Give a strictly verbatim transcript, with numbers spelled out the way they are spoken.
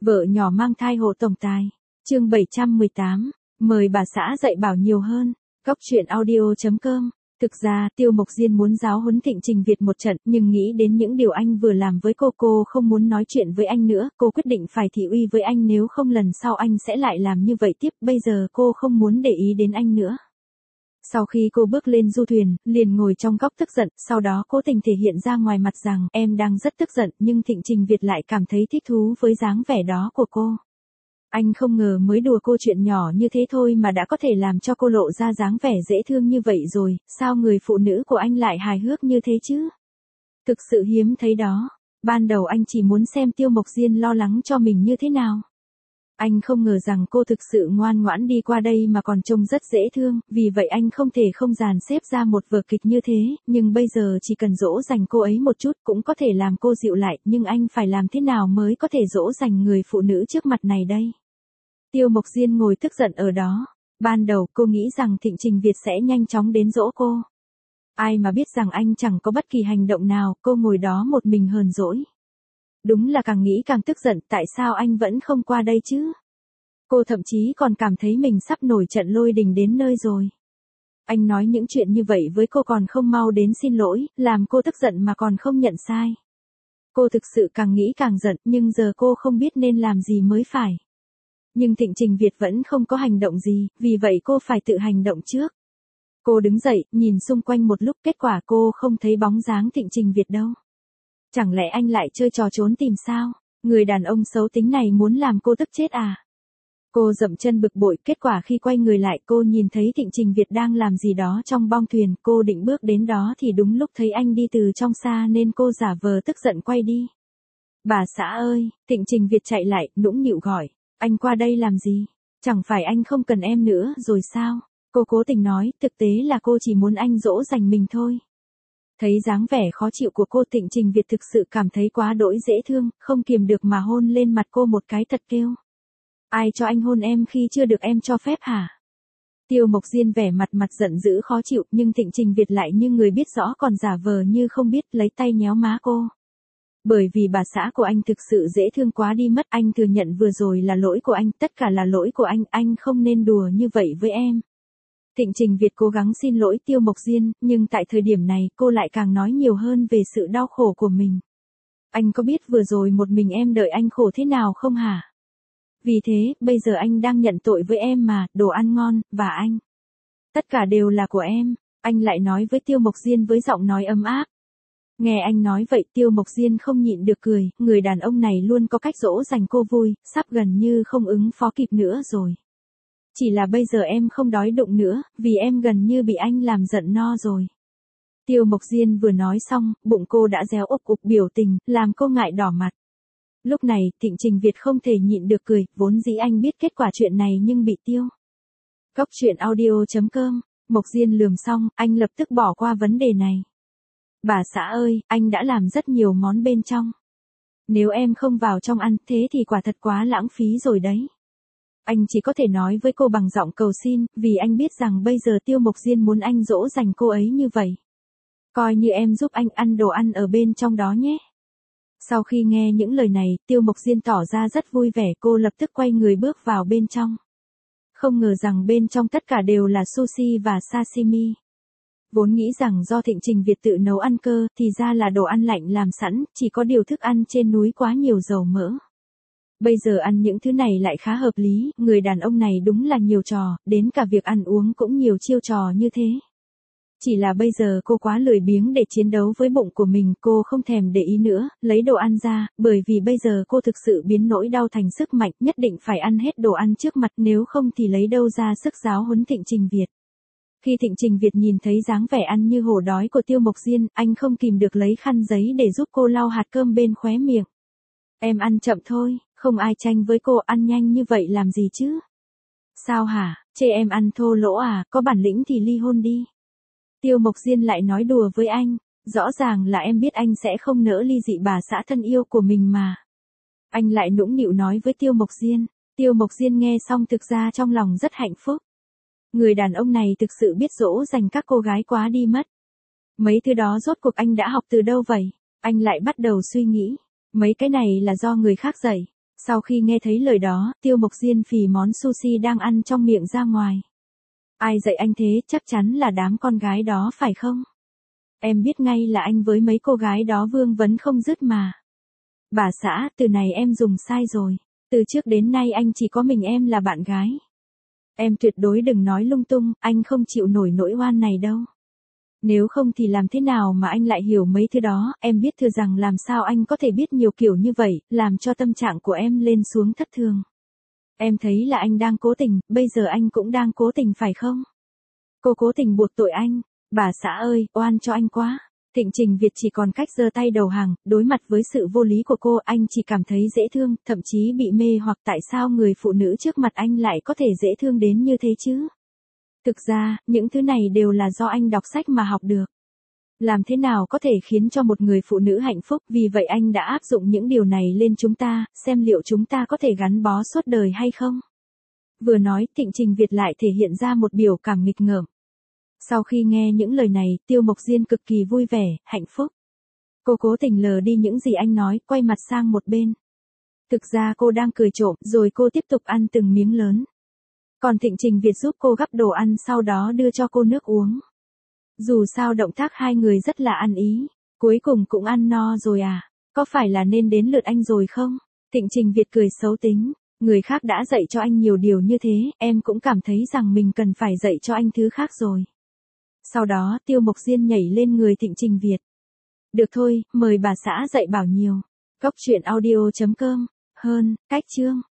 Vợ nhỏ mang thai hộ tổng tài. Chương bảy trăm mười tám, mời bà xã dạy bảo nhiều hơn. Góc truyện audio chấm com. Thực ra, Tiêu Mộc Diên muốn giáo huấn Thịnh Trình Việt một trận, nhưng nghĩ đến những điều anh vừa làm với cô, cô không muốn nói chuyện với anh nữa, cô quyết định phải thị uy với anh, nếu không lần sau anh sẽ lại làm như vậy tiếp, bây giờ cô không muốn để ý đến anh nữa. Sau khi cô bước lên du thuyền, liền ngồi trong góc tức giận, sau đó cố tình thể hiện ra ngoài mặt rằng em đang rất tức giận, nhưng Thịnh Trình Việt lại cảm thấy thích thú với dáng vẻ đó của cô. Anh không ngờ mới đùa cô chuyện nhỏ như thế thôi mà đã có thể làm cho cô lộ ra dáng vẻ dễ thương như vậy rồi, sao người phụ nữ của anh lại hài hước như thế chứ? Thực sự hiếm thấy đó. Ban đầu anh chỉ muốn xem Tiêu Mộc Diên lo lắng cho mình như thế nào. Anh không ngờ rằng cô thực sự ngoan ngoãn đi qua đây mà còn trông rất dễ thương, vì vậy anh không thể không dàn xếp ra một vở kịch như thế, nhưng bây giờ chỉ cần dỗ dành cô ấy một chút cũng có thể làm cô dịu lại, nhưng anh phải làm thế nào mới có thể dỗ dành người phụ nữ trước mặt này đây? Tiêu Mộc Diên ngồi tức giận ở đó. Ban đầu cô nghĩ rằng Thịnh Trình Việt sẽ nhanh chóng đến dỗ cô. Ai mà biết rằng anh chẳng có bất kỳ hành động nào, cô ngồi đó một mình hờn dỗi. Đúng là càng nghĩ càng tức giận, tại sao anh vẫn không qua đây chứ? Cô thậm chí còn cảm thấy mình sắp nổi trận lôi đình đến nơi rồi. Anh nói những chuyện như vậy với cô còn không mau đến xin lỗi, làm cô tức giận mà còn không nhận sai. Cô thực sự càng nghĩ càng giận, nhưng giờ cô không biết nên làm gì mới phải. Nhưng Thịnh Trình Việt vẫn không có hành động gì, vì vậy cô phải tự hành động trước. Cô đứng dậy, nhìn xung quanh một lúc, kết quả cô không thấy bóng dáng Thịnh Trình Việt đâu. Chẳng lẽ anh lại chơi trò trốn tìm sao? Người đàn ông xấu tính này muốn làm cô tức chết à? Cô dậm chân bực bội, kết quả khi quay người lại cô nhìn thấy Thịnh Trình Việt đang làm gì đó trong bong thuyền, cô định bước đến đó thì đúng lúc thấy anh đi từ trong xa nên cô giả vờ tức giận quay đi. Bà xã ơi, Thịnh Trình Việt chạy lại, nũng nịu gọi, anh qua đây làm gì? Chẳng phải anh không cần em nữa rồi sao? Cô cố tình nói, thực tế là cô chỉ muốn anh dỗ dành mình thôi. Thấy dáng vẻ khó chịu của cô, Thịnh Trình Việt thực sự cảm thấy quá đỗi dễ thương, không kiềm được mà hôn lên mặt cô một cái thật kêu. Ai cho anh hôn em khi chưa được em cho phép hả? Tiêu Mộc Diên vẻ mặt mặt giận dữ khó chịu, nhưng Thịnh Trình Việt lại như người biết rõ còn giả vờ như không biết, lấy tay nhéo má cô. Bởi vì bà xã của anh thực sự dễ thương quá đi mất, anh thừa nhận vừa rồi là lỗi của anh, tất cả là lỗi của anh, anh không nên đùa như vậy với em. Thịnh Trình Việt cố gắng xin lỗi Tiêu Mộc Diên, nhưng tại thời điểm này cô lại càng nói nhiều hơn về sự đau khổ của mình. Anh có biết vừa rồi một mình em đợi anh khổ thế nào không hả? Vì thế, bây giờ anh đang nhận tội với em mà, đồ ăn ngon, và anh. Tất cả đều là của em, anh lại nói với Tiêu Mộc Diên với giọng nói ấm áp. Nghe anh nói vậy, Tiêu Mộc Diên không nhịn được cười, người đàn ông này luôn có cách dỗ dành cô vui, sắp gần như không ứng phó kịp nữa rồi. Chỉ là bây giờ em không đói bụng nữa, vì em gần như bị anh làm giận no rồi. Tiêu Mộc Diên vừa nói xong, bụng cô đã réo ục ục biểu tình, làm cô ngại đỏ mặt. Lúc này, Thịnh Trình Việt không thể nhịn được cười, vốn dĩ anh biết kết quả chuyện này nhưng bị Tiêu. Góc truyện audio chấm com, Mộc Diên lườm xong, anh lập tức bỏ qua vấn đề này. Bà xã ơi, anh đã làm rất nhiều món bên trong. Nếu em không vào trong ăn, thế thì quả thật quá lãng phí rồi đấy. Anh chỉ có thể nói với cô bằng giọng cầu xin, vì anh biết rằng bây giờ Tiêu Mộc Diên muốn anh dỗ dành cô ấy như vậy. Coi như em giúp anh ăn đồ ăn ở bên trong đó nhé. Sau khi nghe những lời này, Tiêu Mộc Diên tỏ ra rất vui vẻ, cô lập tức quay người bước vào bên trong. Không ngờ rằng bên trong tất cả đều là sushi và sashimi. Vốn nghĩ rằng do Thịnh Trình Việt tự nấu ăn cơ, thì ra là đồ ăn lạnh làm sẵn, chỉ có điều thức ăn trên núi quá nhiều dầu mỡ. Bây giờ ăn những thứ này lại khá hợp lý, người đàn ông này đúng là nhiều trò, đến cả việc ăn uống cũng nhiều chiêu trò như thế. Chỉ là bây giờ cô quá lười biếng để chiến đấu với bụng của mình, cô không thèm để ý nữa, lấy đồ ăn ra, bởi vì bây giờ cô thực sự biến nỗi đau thành sức mạnh, nhất định phải ăn hết đồ ăn trước mặt, nếu không thì lấy đâu ra sức giáo huấn Thịnh Trình Việt. Khi Thịnh Trình Việt nhìn thấy dáng vẻ ăn như hổ đói của Tiêu Mộc Diên, anh không kìm được lấy khăn giấy để giúp cô lau hạt cơm bên khóe miệng. Em ăn chậm thôi, không ai tranh với cô, ăn nhanh như vậy làm gì chứ? Sao hả, chê em ăn thô lỗ à, có bản lĩnh thì ly hôn đi. Tiêu Mộc Diên lại nói đùa với anh, rõ ràng là em biết anh sẽ không nỡ ly dị bà xã thân yêu của mình mà. Anh lại nũng nịu nói với Tiêu Mộc Diên. Tiêu Mộc Diên nghe xong thực ra trong lòng rất hạnh phúc. Người đàn ông này thực sự biết dỗ dành các cô gái quá đi mất. Mấy thứ đó rốt cuộc anh đã học từ đâu vậy? Anh lại bắt đầu suy nghĩ. Mấy cái này là do người khác dạy. Sau khi nghe thấy lời đó, Tiêu Mộc Diên phì món sushi đang ăn trong miệng ra ngoài. Ai dạy anh thế, chắc chắn là đám con gái đó phải không? Em biết ngay là anh với mấy cô gái đó vương vấn không dứt mà. Bà xã, từ này em dùng sai rồi. Từ trước đến nay anh chỉ có mình em là bạn gái. Em tuyệt đối đừng nói lung tung, anh không chịu nổi nỗi oan này đâu. Nếu không thì làm thế nào mà anh lại hiểu mấy thứ đó, em biết thừa rằng làm sao anh có thể biết nhiều kiểu như vậy, làm cho tâm trạng của em lên xuống thất thường. Em thấy là anh đang cố tình, bây giờ anh cũng đang cố tình phải không? Cô cố tình buộc tội anh. Bà xã ơi, oan cho anh quá. Thịnh Trình Việt chỉ còn cách giơ tay đầu hàng, đối mặt với sự vô lý của cô, anh chỉ cảm thấy dễ thương, thậm chí bị mê hoặc tại sao người phụ nữ trước mặt anh lại có thể dễ thương đến như thế chứ? Thực ra, những thứ này đều là do anh đọc sách mà học được. Làm thế nào có thể khiến cho một người phụ nữ hạnh phúc, vì vậy anh đã áp dụng những điều này lên chúng ta, xem liệu chúng ta có thể gắn bó suốt đời hay không? Vừa nói, Thịnh Trình Việt lại thể hiện ra một biểu cảm nghịch ngợm. Sau khi nghe những lời này, Tiêu Mộc Diên cực kỳ vui vẻ, hạnh phúc. Cô cố tình lờ đi những gì anh nói, quay mặt sang một bên. Thực ra cô đang cười trộm, rồi cô tiếp tục ăn từng miếng lớn. Còn Thịnh Trình Việt giúp cô gắp đồ ăn, sau đó đưa cho cô nước uống. Dù sao động tác hai người rất là ăn ý. Cuối cùng cũng ăn no rồi à? Có phải là nên đến lượt anh rồi không? Thịnh Trình Việt cười xấu tính. Người khác đã dạy cho anh nhiều điều như thế, em cũng cảm thấy rằng mình cần phải dạy cho anh thứ khác rồi. Sau đó, Tiêu Mộc Diên nhảy lên người Thịnh Trình Việt. Được thôi, mời bà xã dạy bảo nhiều. Góc truyện audio chấm com. Hơn, cách chương.